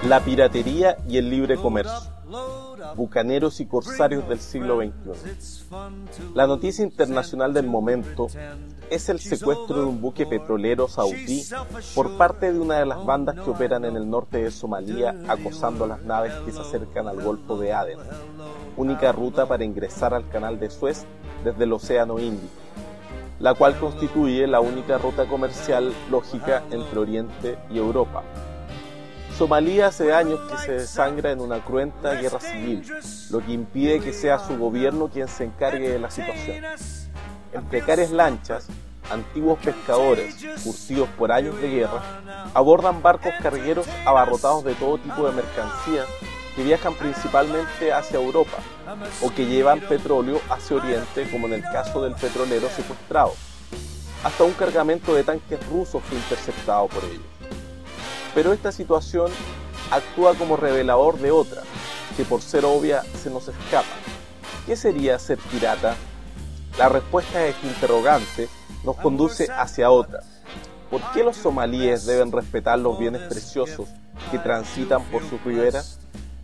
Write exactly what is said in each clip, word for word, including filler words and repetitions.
La piratería y el libre comercio. Bucaneros y corsarios del siglo veintiuno. La noticia internacional del momento es el secuestro de un buque petrolero saudí por parte de una de las bandas que operan en el norte de Somalia, acosando a las naves que se acercan al Golfo de Adén, única ruta para ingresar al Canal de Suez desde el Océano Índico, la cual constituye la única ruta comercial lógica entre Oriente y Europa. Somalia hace años que se desangra en una cruenta guerra civil, lo que impide que sea su gobierno quien se encargue de la situación. En precarias lanchas, antiguos pescadores, curtidos por años de guerra, abordan barcos cargueros abarrotados de todo tipo de mercancías que viajan principalmente hacia Europa, o que llevan petróleo hacia Oriente, como en el caso del petrolero secuestrado. Hasta un cargamento de tanques rusos fue interceptado por ellos. Pero esta situación actúa como revelador de otra, que por ser obvia se nos escapa. ¿Qué sería ser pirata? La respuesta a este interrogante nos conduce hacia otra. ¿Por qué los somalíes deben respetar los bienes preciosos que transitan por sus riberas?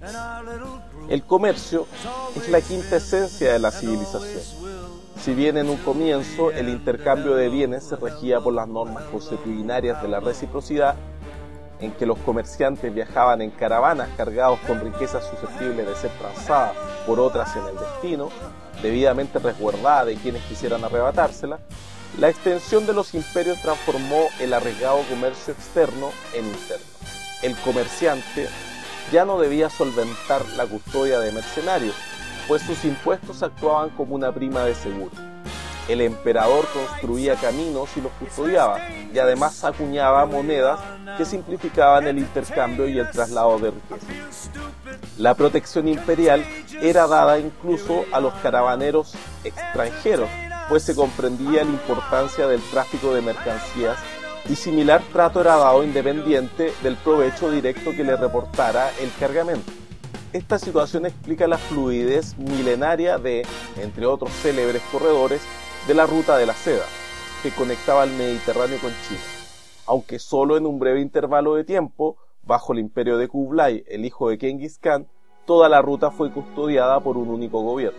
El comercio es la quinta esencia de la civilización. Si bien en un comienzo el intercambio de bienes se regía por las normas consuetudinarias de la reciprocidad, en que los comerciantes viajaban en caravanas cargados con riquezas susceptibles de ser transadas por otras en el destino, debidamente resguardada de quienes quisieran arrebatársela, la extensión de los imperios transformó el arriesgado comercio externo en interno. El comerciante ya no debía solventar la custodia de mercenarios, pues sus impuestos actuaban como una prima de seguro. El emperador construía caminos y los custodiaba, y además acuñaba monedas que simplificaban el intercambio y el traslado de riquezas. La protección imperial era dada incluso a los caravaneros extranjeros, pues se comprendía la importancia del tráfico de mercancías, y similar trato era dado independiente del provecho directo que le reportara el cargamento. Esta situación explica la fluidez milenaria de, entre otros célebres corredores, de la ruta de la seda, que conectaba el Mediterráneo con China, aunque solo en un breve intervalo de tiempo, bajo el imperio de Kublai, el hijo de Genghis Khan, toda la ruta fue custodiada por un único gobierno.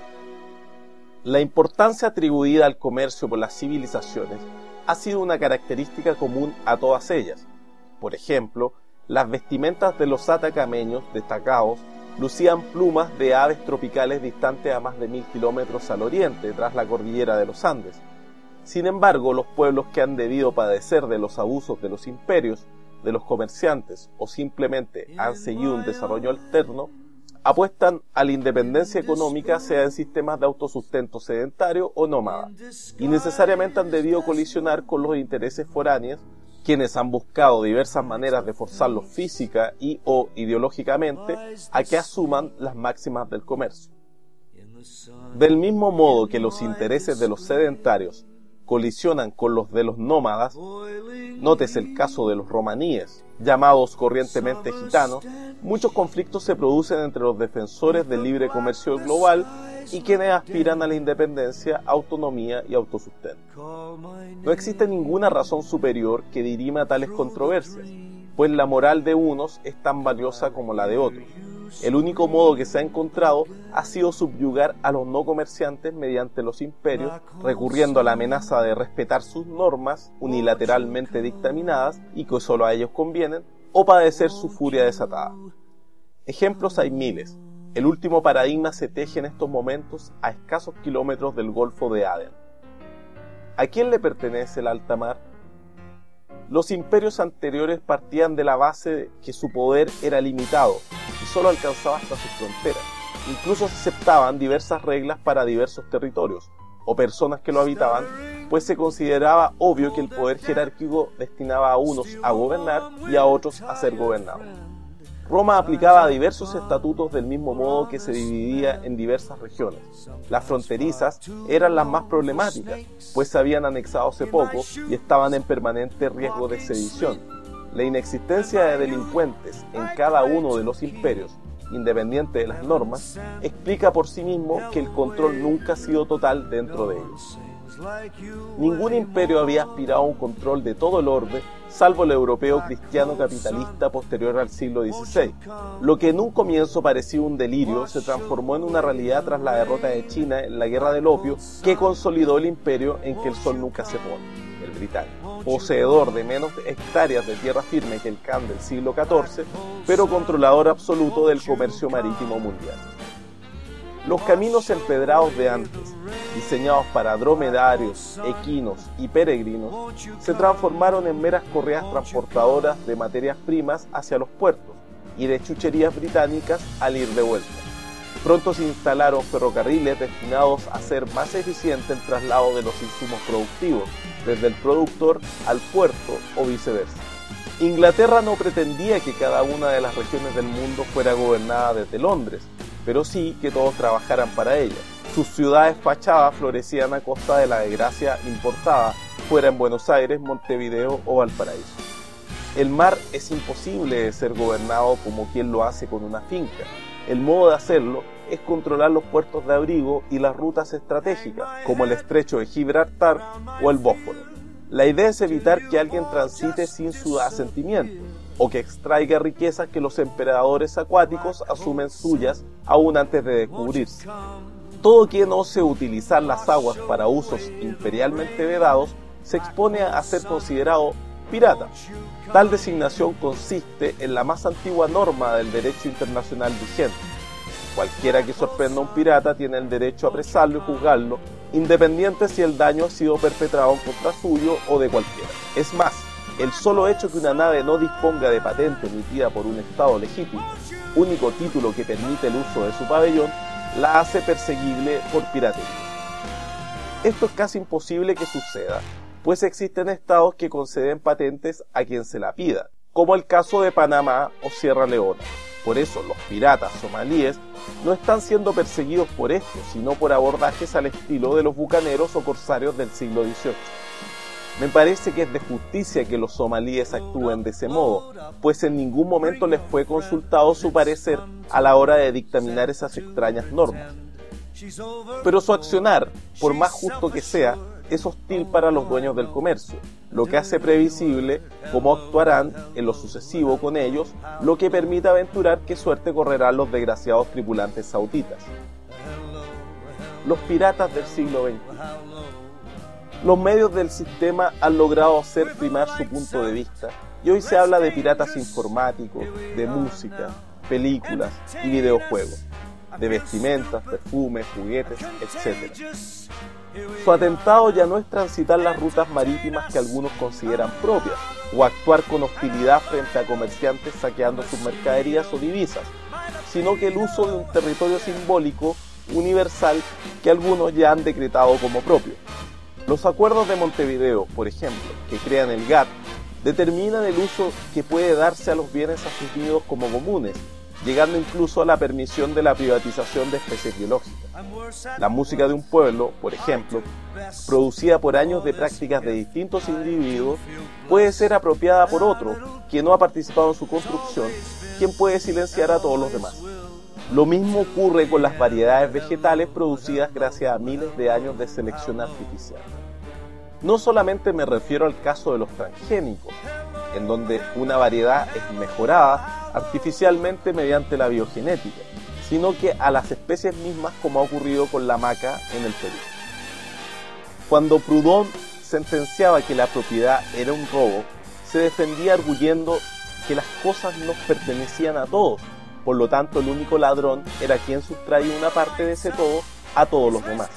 La importancia atribuida al comercio por las civilizaciones ha sido una característica común a todas ellas. Por ejemplo, las vestimentas de los atacameños destacados lucían plumas de aves tropicales distantes a más de mil kilómetros al oriente, tras la cordillera de los Andes. Sin embargo, los pueblos que han debido padecer de los abusos de los imperios, de los comerciantes o simplemente han seguido un desarrollo alterno, apuestan a la independencia económica, sea en sistemas de autosustento sedentario o nómada, y necesariamente han debido colisionar con los intereses foráneos, quienes han buscado diversas maneras de forzarlos física y o ideológicamente a que asuman las máximas del comercio. Del mismo modo que los intereses de los sedentarios colisionan con los de los nómadas, nótese el caso de los romaníes, llamados corrientemente gitanos, muchos conflictos se producen entre los defensores del libre comercio global y quienes aspiran a la independencia, autonomía y autosustento. No existe ninguna razón superior que dirima tales controversias, pues la moral de unos es tan valiosa como la de otros. El único modo que se ha encontrado ha sido subyugar a los no comerciantes mediante los imperios, recurriendo a la amenaza de respetar sus normas unilateralmente dictaminadas y que solo a ellos convienen, o padecer su furia desatada. Ejemplos hay miles. El último paradigma se teje en estos momentos a escasos kilómetros del Golfo de Adén. ¿A quién le pertenece el alta mar? Los imperios anteriores partían de la base de que su poder era limitado y solo alcanzaba hasta sus fronteras. Incluso se aceptaban diversas reglas para diversos territorios o personas que lo habitaban, pues se consideraba obvio que el poder jerárquico destinaba a unos a gobernar y a otros a ser gobernados. Roma aplicaba diversos estatutos del mismo modo que se dividía en diversas regiones. Las fronterizas eran las más problemáticas, pues se habían anexado hace poco y estaban en permanente riesgo de sedición. La inexistencia de delincuentes en cada uno de los imperios, independiente de las normas, explica por sí mismo que el control nunca ha sido total dentro de ellos. Ningún imperio había aspirado a un control de todo el orbe, salvo el europeo cristiano capitalista posterior al siglo dieciséis. Lo que en un comienzo parecía un delirio se transformó en una realidad tras la derrota de China en la Guerra del Opio, que consolidó el imperio en que el sol nunca se pone, el británico, poseedor de menos hectáreas de tierra firme que el Khan del siglo catorce, pero controlador absoluto del comercio marítimo mundial. Los caminos empedrados de antes, diseñados para dromedarios, equinos y peregrinos, se transformaron en meras correas transportadoras de materias primas hacia los puertos y de chucherías británicas al ir de vuelta. Pronto se instalaron ferrocarriles destinados a hacer más eficiente el traslado de los insumos productivos, desde el productor al puerto o viceversa. Inglaterra no pretendía que cada una de las regiones del mundo fuera gobernada desde Londres, pero sí que todos trabajaran para ella. Sus ciudades fachadas florecían a costa de la desgracia importada, fuera en Buenos Aires, Montevideo o Valparaíso. El mar es imposible de ser gobernado como quien lo hace con una finca. El modo de hacerlo es controlar los puertos de abrigo y las rutas estratégicas, como el estrecho de Gibraltar o el Bósforo. La idea es evitar que alguien transite sin su asentimiento, o que extraiga riquezas que los emperadores acuáticos asumen suyas aún antes de descubrirse. Todo quien ose utilizar las aguas para usos imperialmente vedados se expone a ser considerado pirata. Tal designación consiste en la más antigua norma del derecho internacional vigente. Cualquiera que sorprenda a un pirata tiene el derecho a apresarlo y juzgarlo, independiente si el daño ha sido perpetrado en contra suyo o de cualquiera. Es más, el solo hecho que una nave no disponga de patente emitida por un Estado legítimo, único título que permite el uso de su pabellón, la hace perseguible por piratería. Esto es casi imposible que suceda, pues existen estados que conceden patentes a quien se la pida, como el caso de Panamá o Sierra Leona. Por eso los piratas somalíes no están siendo perseguidos por esto, sino por abordajes al estilo de los bucaneros o corsarios del siglo dieciocho. Me parece que es de justicia que los somalíes actúen de ese modo, pues en ningún momento les fue consultado su parecer a la hora de dictaminar esas extrañas normas. Pero su accionar, por más justo que sea, es hostil para los dueños del comercio, lo que hace previsible cómo actuarán en lo sucesivo con ellos, lo que permite aventurar qué suerte correrán los desgraciados tripulantes sauditas. Los piratas del siglo veinte. Los medios del sistema han logrado hacer primar su punto de vista y hoy se habla de piratas informáticos, de música, películas y videojuegos, de vestimentas, perfumes, juguetes, etcétera. Su atentado ya no es transitar las rutas marítimas que algunos consideran propias, o actuar con hostilidad frente a comerciantes saqueando sus mercaderías o divisas, sino que el uso de un territorio simbólico universal que algunos ya han decretado como propio. Los acuerdos de Montevideo, por ejemplo, que crean el G A T T, determinan el uso que puede darse a los bienes asumidos como comunes, llegando incluso a la permisión de la privatización de especies biológicas. La música de un pueblo, por ejemplo, producida por años de prácticas de distintos individuos, puede ser apropiada por otro, que no ha participado en su construcción, quien puede silenciar a todos los demás. Lo mismo ocurre con las variedades vegetales producidas gracias a miles de años de selección artificial. No solamente me refiero al caso de los transgénicos, en donde una variedad es mejorada artificialmente mediante la biogenética, sino que a las especies mismas, como ha ocurrido con la maca en el Perú. Cuando Proudhon sentenciaba que la propiedad era un robo, se defendía arguyendo que las cosas nos pertenecían a todos, por lo tanto el único ladrón era quien sustraía una parte de ese todo a todos los demás.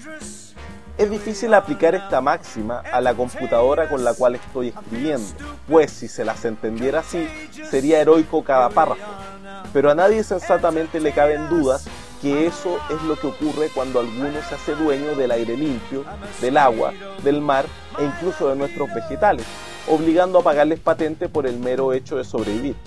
Es difícil aplicar esta máxima a la computadora con la cual estoy escribiendo, pues si se las entendiera así, sería heroico cada párrafo. Pero a nadie sensatamente le caben dudas que eso es lo que ocurre cuando alguno se hace dueño del aire limpio, del agua, del mar e incluso de nuestros vegetales, obligando a pagarles patente por el mero hecho de sobrevivir.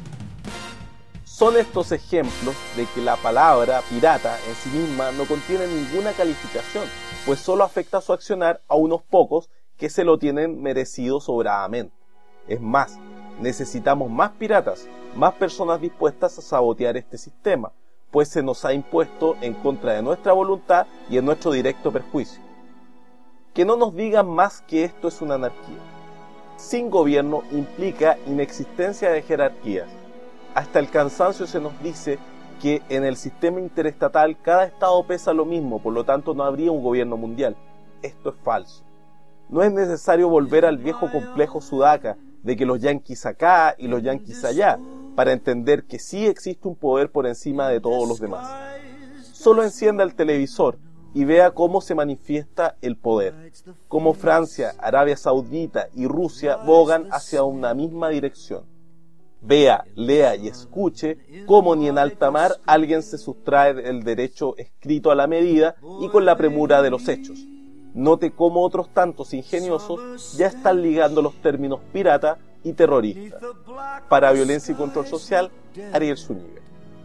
Son estos ejemplos de que la palabra pirata en sí misma no contiene ninguna calificación, pues solo afecta su accionar a unos pocos que se lo tienen merecido sobradamente. Es más, necesitamos más piratas, más personas dispuestas a sabotear este sistema, pues se nos ha impuesto en contra de nuestra voluntad y en nuestro directo perjuicio. Que no nos digan más que esto es una anarquía. sin gobierno implica inexistencia de jerarquías. Hasta el cansancio se nos dice que en el sistema interestatal cada estado pesa lo mismo, por lo tanto no habría un gobierno mundial. Esto es falso. No es necesario volver al viejo complejo sudaca de que los yanquis acá y los yanquis allá para entender que sí existe un poder por encima de todos los demás. Solo encienda el televisor y vea cómo se manifiesta el poder, cómo Francia, Arabia Saudita y Rusia bogan hacia una misma dirección. Vea, lea y escuche cómo ni en alta mar alguien se sustrae del derecho escrito a la medida y con la premura de los hechos. Note cómo otros tantos ingeniosos ya están ligando los términos pirata y terrorista. Para Violencia y Control Social, Ariel Zúñiga.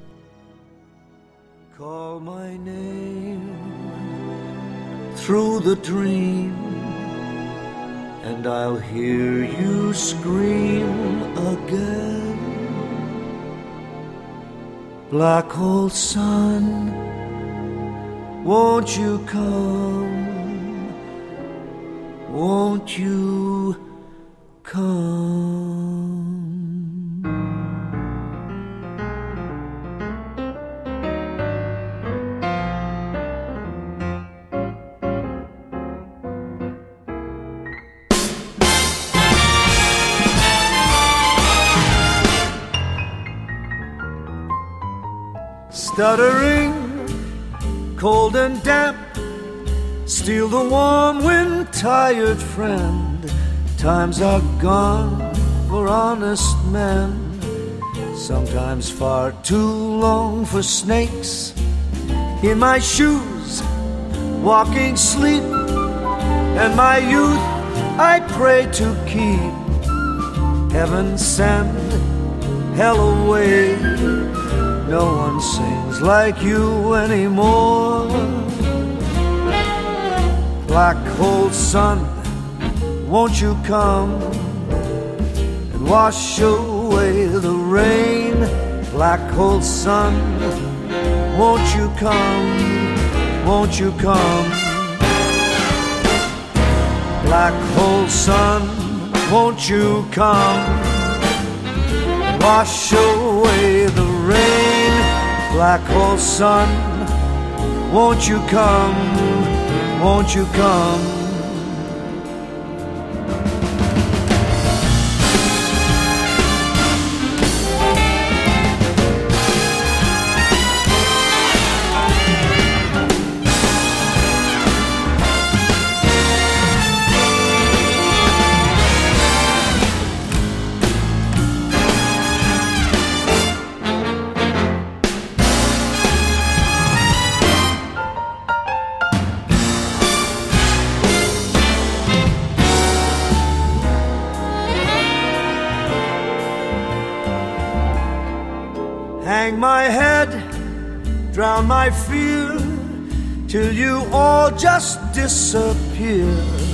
Call my name through the dream, and I'll hear you scream again. Black hole sun, won't you come? Won't you come? Stuttering, cold and damp, steal the warm wind, tired friend. Times are gone for honest men, sometimes far too long for snakes. In my shoes, walking sleep, and my youth I pray to keep. Heaven send hell away, no one sings like you anymore. Black hole sun, won't you come and wash away the rain? Black hole sun, won't you come, won't you come? Black hole sun, won't you come and wash away the rain? Black hole sun, won't you come, won't you come? Hang my head, drown my fear, till you all just disappear.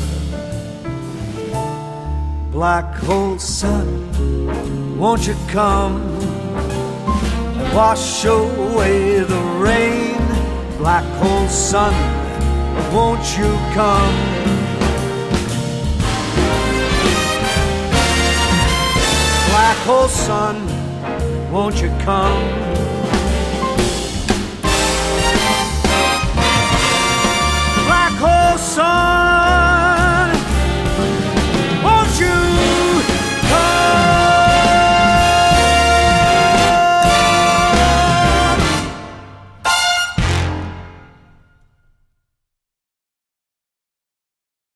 Black hole sun, won't you come and wash away the rain? Black hole sun, won't you come? Black hole sun, won't you come